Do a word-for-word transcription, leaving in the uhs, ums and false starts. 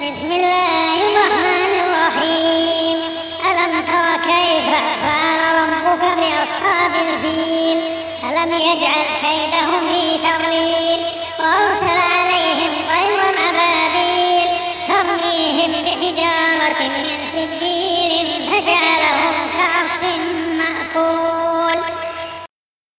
بسم الله الرحمن الرحيم. ألم تر كيف فعل ربك بأصحاب الفيل؟ ألم يجعل كيدهم في تضليل وأرسل عليهم طيرا أبابيل ترميهم بحجارة من سجيل فجعل